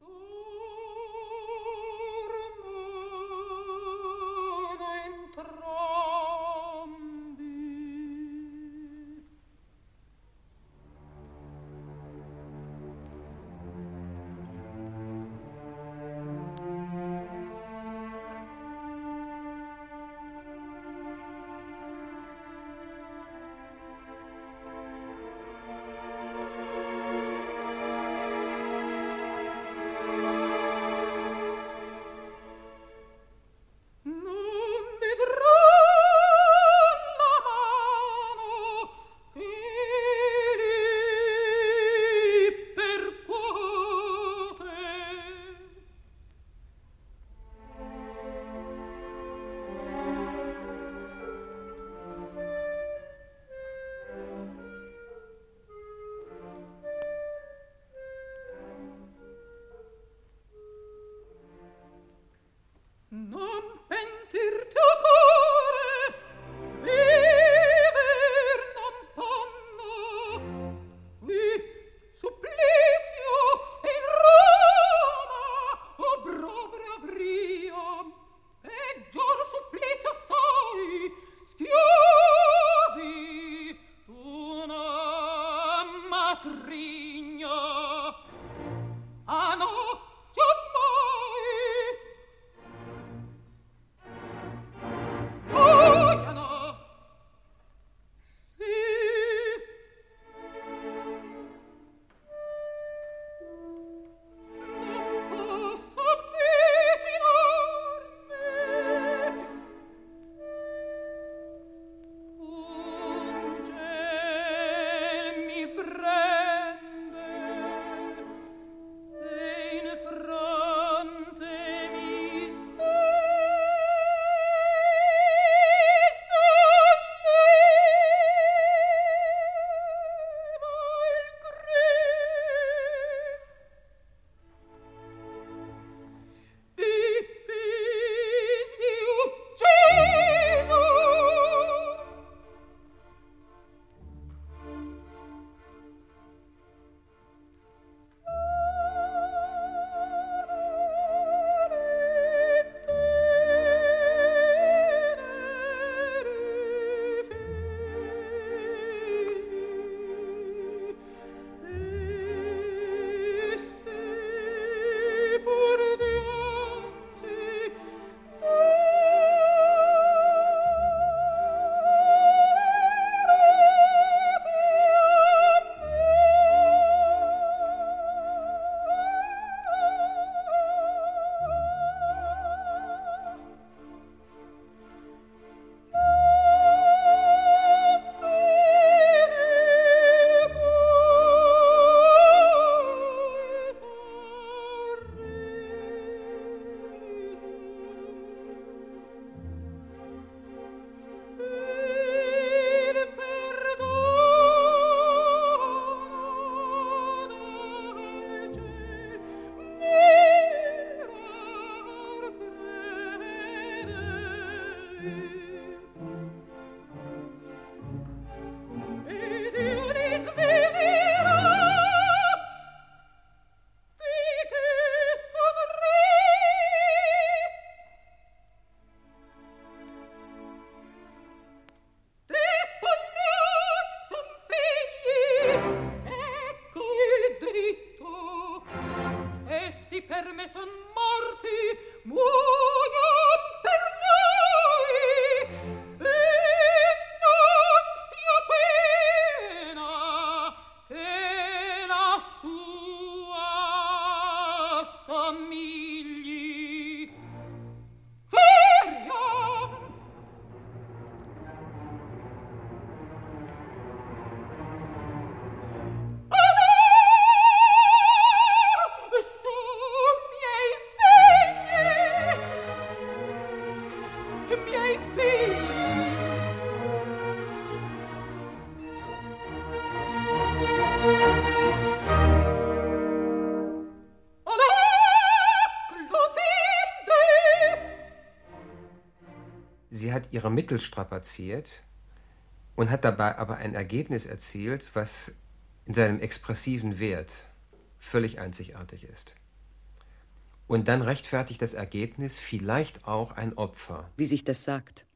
sie hat ihre Mittel strapaziert und hat dabei aber ein Ergebnis erzielt, was in seinem expressiven Wert völlig einzigartig ist. Und dann rechtfertigt das Ergebnis vielleicht auch ein Opfer. Wie sich das sagt.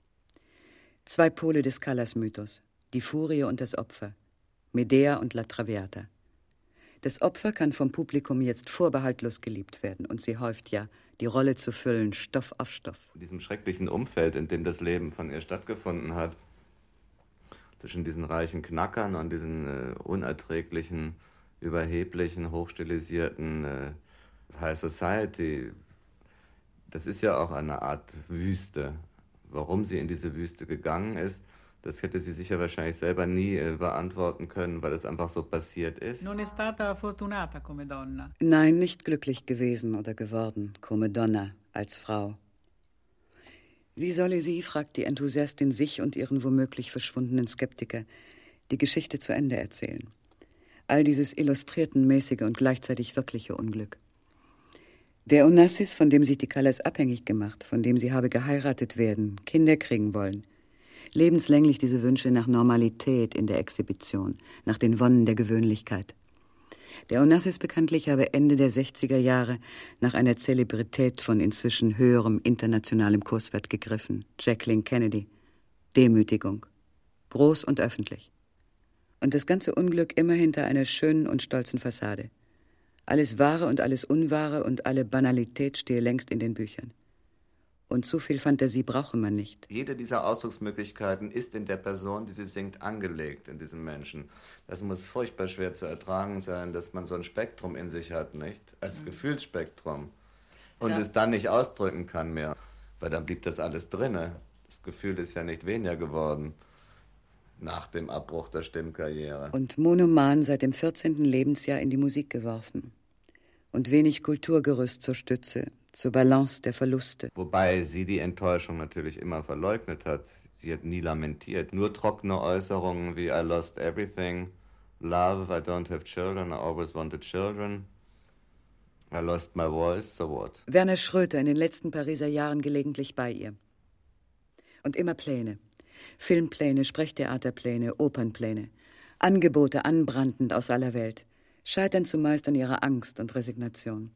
2 Pole des Callas-Mythos, die Furie und das Opfer, Medea und La Traviata. Das Opfer kann vom Publikum jetzt vorbehaltlos geliebt werden und sie häuft ja, die Rolle zu füllen, Stoff auf Stoff. In diesem schrecklichen Umfeld, in dem das Leben von ihr stattgefunden hat, zwischen diesen reichen Knackern und diesen unerträglichen, überheblichen, hochstilisierten High Society, das ist ja auch eine Art Wüste. Warum sie in diese Wüste gegangen ist, das hätte sie sicher wahrscheinlich selber nie beantworten können, weil es einfach so passiert ist. Non è stata fortunata come donna. Nein, nicht glücklich gewesen oder geworden, come donna, als Frau. Wie solle sie, fragt die Enthusiastin sich und ihren womöglich verschwundenen Skeptiker, die Geschichte zu Ende erzählen? All dieses illustriertenmäßige und gleichzeitig wirkliche Unglück. Der Onassis, von dem sich die Callas abhängig gemacht, von dem sie habe geheiratet werden, Kinder kriegen wollen, lebenslänglich diese Wünsche nach Normalität in der Exhibition, nach den Wonnen der Gewöhnlichkeit. Der Onassis bekanntlich habe Ende der 60er Jahre nach einer Zelebrität von inzwischen höherem internationalem Kurswert gegriffen, Jacqueline Kennedy. Demütigung. Groß und öffentlich. Und das ganze Unglück immer hinter einer schönen und stolzen Fassade. Alles Wahre und alles Unwahre und alle Banalität stehe längst in den Büchern. Und zu viel Fantasie brauche man nicht. Jede dieser Ausdrucksmöglichkeiten ist in der Person, die sie singt, angelegt, in diesem Menschen. Das muss furchtbar schwer zu ertragen sein, dass man so ein Spektrum in sich hat, nicht? Als Gefühlsspektrum. Und es dann nicht ausdrücken kann mehr. Weil dann blieb das alles drinne. Das Gefühl ist ja nicht weniger geworden nach dem Abbruch der Stimmkarriere. Und monoman seit dem 14. Lebensjahr in die Musik geworfen. Und wenig Kulturgerüst zur Stütze, zur Balance der Verluste. Wobei sie die Enttäuschung natürlich immer verleugnet hat. Sie hat nie lamentiert. Nur trockene Äußerungen wie I lost everything, love, I don't have children, I always wanted children, I lost my voice, so what? Werner Schröter in den letzten Pariser Jahren gelegentlich bei ihr. Und immer Pläne. Filmpläne, Sprechtheaterpläne, Opernpläne. Angebote anbrandend aus aller Welt. Scheitern zumeist an ihrer Angst und Resignation.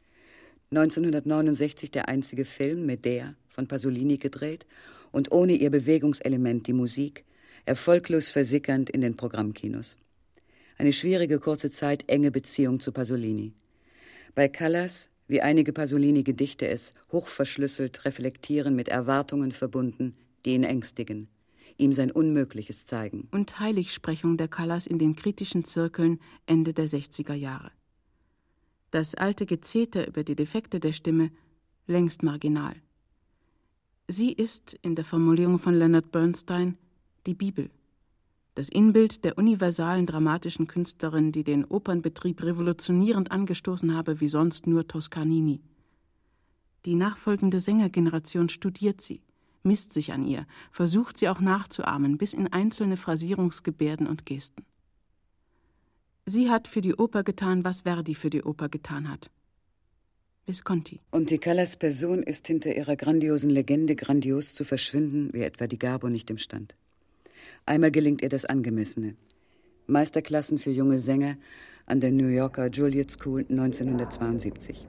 1969 der einzige Film, Medea, von Pasolini gedreht und ohne ihr Bewegungselement, die Musik, erfolglos versickernd in den Programmkinos. Eine schwierige kurze Zeit, enge Beziehung zu Pasolini. Bei Callas, wie einige Pasolini-Gedichte es, hochverschlüsselt, reflektieren, mit Erwartungen verbunden, die ihn ängstigen, ihm sein Unmögliches zeigen. Und Heiligsprechung der Callas in den kritischen Zirkeln Ende der 60er Jahre. Das alte Gezeter über die Defekte der Stimme längst marginal. Sie ist, in der Formulierung von Leonard Bernstein, die Bibel. Das Inbild der universalen dramatischen Künstlerin, die den Opernbetrieb revolutionierend angestoßen habe wie sonst nur Toscanini. Die nachfolgende Sängergeneration studiert sie, misst sich an ihr, versucht sie auch nachzuahmen, bis in einzelne Phrasierungsgebärden und Gesten. Sie hat für die Oper getan, was Verdi für die Oper getan hat. Visconti. Und die Callas Person ist hinter ihrer grandiosen Legende grandios zu verschwinden, wie etwa die Garbo nicht imstand. Einmal gelingt ihr das Angemessene. Meisterklassen für junge Sänger an der New Yorker Juilliard School 1972.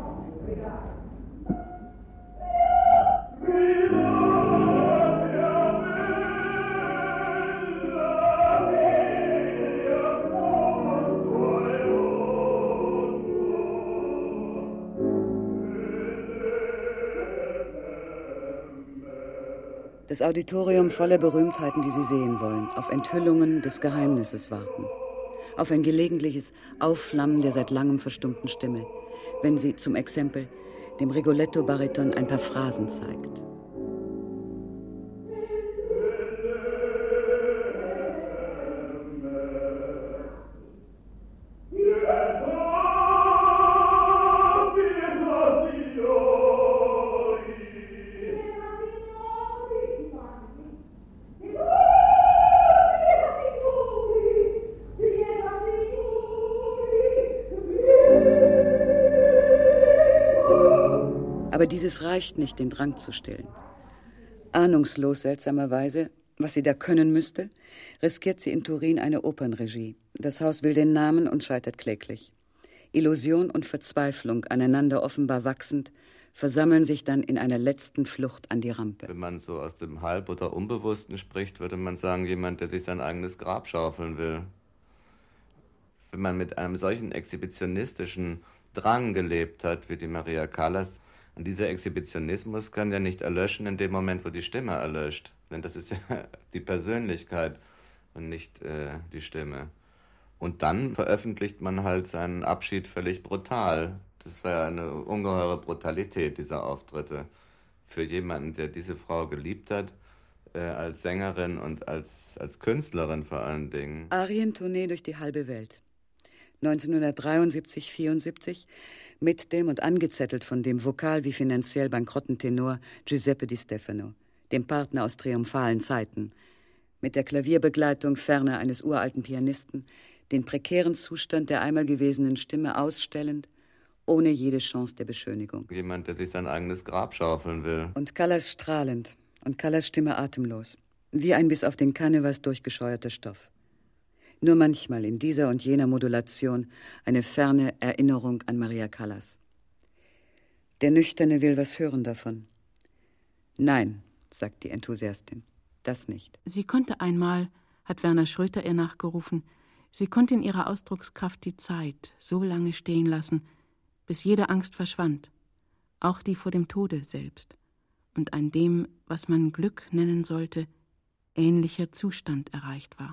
Das Auditorium voller Berühmtheiten, die sie sehen wollen, auf Enthüllungen des Geheimnisses warten, auf ein gelegentliches Aufflammen der seit langem verstummten Stimme, wenn sie zum Exempel dem Rigoletto-Bariton ein paar Phrasen zeigt. Aber dieses reicht nicht, den Drang zu stillen. Ahnungslos seltsamerweise, was sie da können müsste, riskiert sie in Turin eine Opernregie. Das Haus will den Namen und scheitert kläglich. Illusion und Verzweiflung, aneinander offenbar wachsend, versammeln sich dann in einer letzten Flucht an die Rampe. Wenn man so aus dem Halb- oder Unbewussten spricht, würde man sagen, jemand, der sich sein eigenes Grab schaufeln will. Wenn man mit einem solchen exhibitionistischen Drang gelebt hat, wie die Maria Callas, und dieser Exhibitionismus kann ja nicht erlöschen in dem Moment, wo die Stimme erlöscht. Denn das ist ja die Persönlichkeit und nicht die Stimme. Und dann veröffentlicht man halt seinen Abschied völlig brutal. Das war ja eine ungeheure Brutalität dieser Auftritte. Für jemanden, der diese Frau geliebt hat, als Sängerin und als Künstlerin vor allen Dingen. Arientournee durch die halbe Welt. 1973, 74 mit dem und angezettelt von dem vokal wie finanziell bankrotten Tenor Giuseppe Di Stefano, dem Partner aus triumphalen Zeiten, mit der Klavierbegleitung ferner eines uralten Pianisten, den prekären Zustand der einmal gewesenen Stimme ausstellend, ohne jede Chance der Beschönigung. Jemand, der sich sein eigenes Grab schaufeln will. Und Callas strahlend und Callas Stimme atemlos, wie ein bis auf den Canevas durchgescheuerter Stoff. Nur manchmal in dieser und jener Modulation eine ferne Erinnerung an Maria Callas. Der Nüchterne will was hören davon. Nein, sagt die Enthusiastin, das nicht. Sie konnte einmal, hat Werner Schröter ihr nachgerufen, sie konnte in ihrer Ausdruckskraft die Zeit so lange stehen lassen, bis jede Angst verschwand, auch die vor dem Tode selbst, und ein dem, was man Glück nennen sollte, ähnlicher Zustand erreicht war.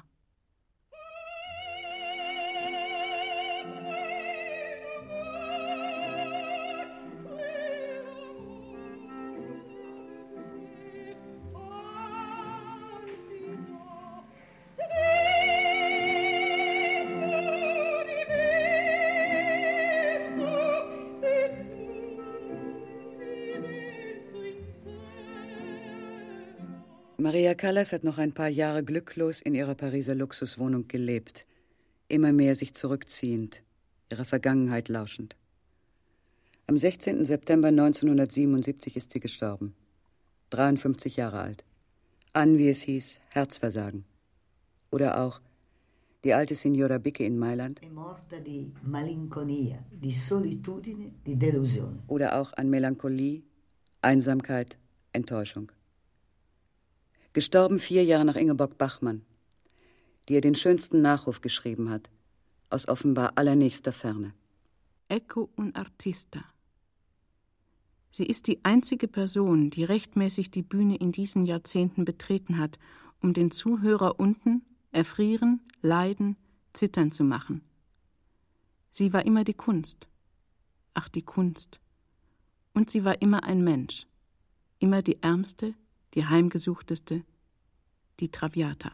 Maria Callas hat noch ein paar Jahre glücklos in ihrer Pariser Luxuswohnung gelebt, immer mehr sich zurückziehend, ihrer Vergangenheit lauschend. Am 16. September 1977 ist sie gestorben, 53 Jahre alt. An, wie es hieß, Herzversagen. Oder auch die alte Signora Bicke in Mailand. È morta di malinconia, di solitudine, di delusione. Oder auch an Melancholie, Einsamkeit, Enttäuschung. Gestorben 4 Jahre nach Ingeborg Bachmann, die ihr den schönsten Nachruf geschrieben hat, aus offenbar allernächster Ferne. Ecco un artista. Sie ist die einzige Person, die rechtmäßig die Bühne in diesen Jahrzehnten betreten hat, um den Zuhörer unten erfrieren, leiden, zittern zu machen. Sie war immer die Kunst. Ach, die Kunst. Und sie war immer ein Mensch. Immer die ärmste, die heimgesuchteste, die Traviata.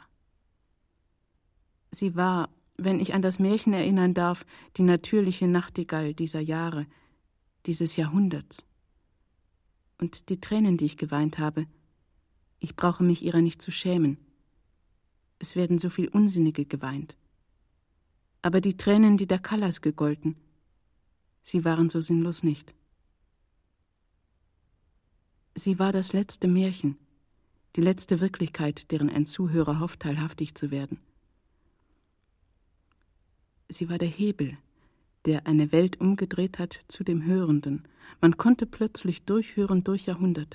Sie war, wenn ich an das Märchen erinnern darf, die natürliche Nachtigall dieser Jahre, dieses Jahrhunderts. Und die Tränen, die ich geweint habe, ich brauche mich ihrer nicht zu schämen. Es werden so viel Unsinnige geweint. Aber die Tränen, die der Callas gegolten, sie waren so sinnlos nicht. Sie war das letzte Märchen, die letzte Wirklichkeit, deren ein Zuhörer hofft, teilhaftig zu werden. Sie war der Hebel, der eine Welt umgedreht hat zu dem Hörenden. Man konnte plötzlich durchhören durch Jahrhunderte.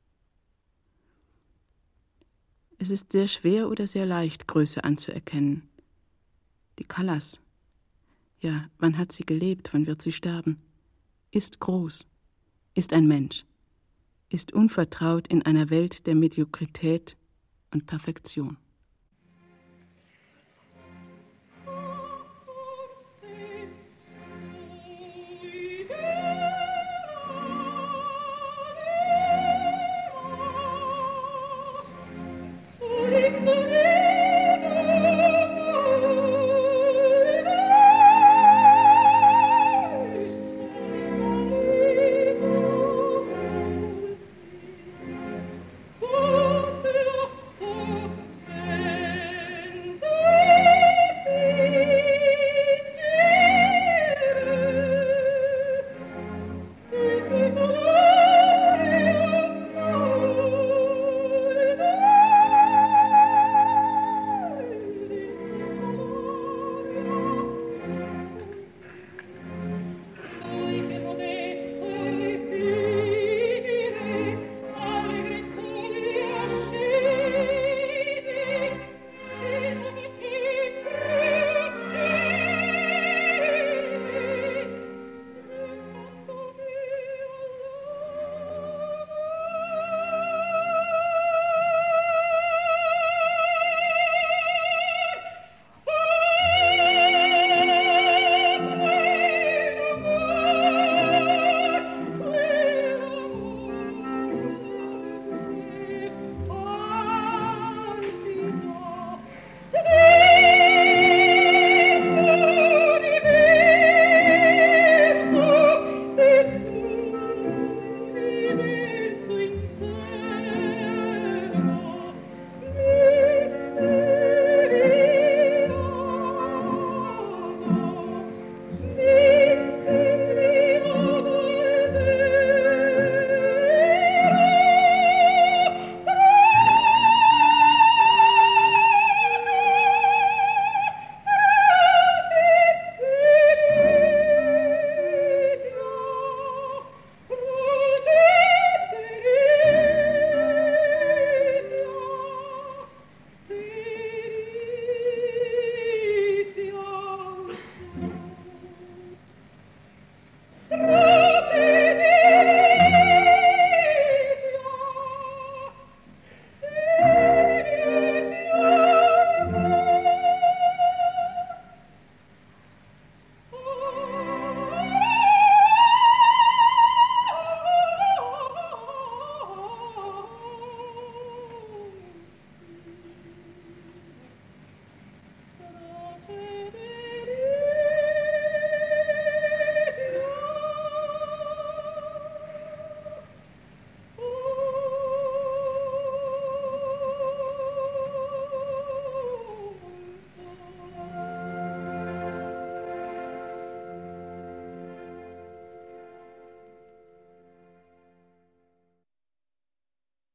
Es ist sehr schwer oder sehr leicht, Größe anzuerkennen. Die Callas, ja, wann hat sie gelebt, wann wird sie sterben, ist groß, ist ein Mensch, ist unvertraut in einer Welt der Mediokrität und Perfektion.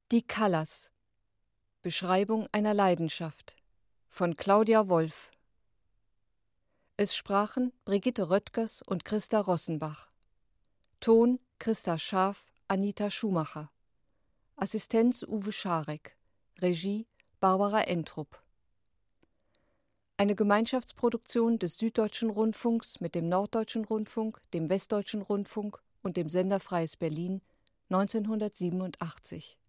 Die Callas. Beschreibung einer Leidenschaft von Claudia Wolf. Es sprachen Brigitte Röttgers und Christa Rossenbach. Ton Christa Schaaf, Anita Schumacher. Assistenz Uwe Scharek. Regie Barbara Entrup. Eine Gemeinschaftsproduktion des Süddeutschen Rundfunks mit dem Norddeutschen Rundfunk, dem Westdeutschen Rundfunk und dem Sender Freies Berlin 1987.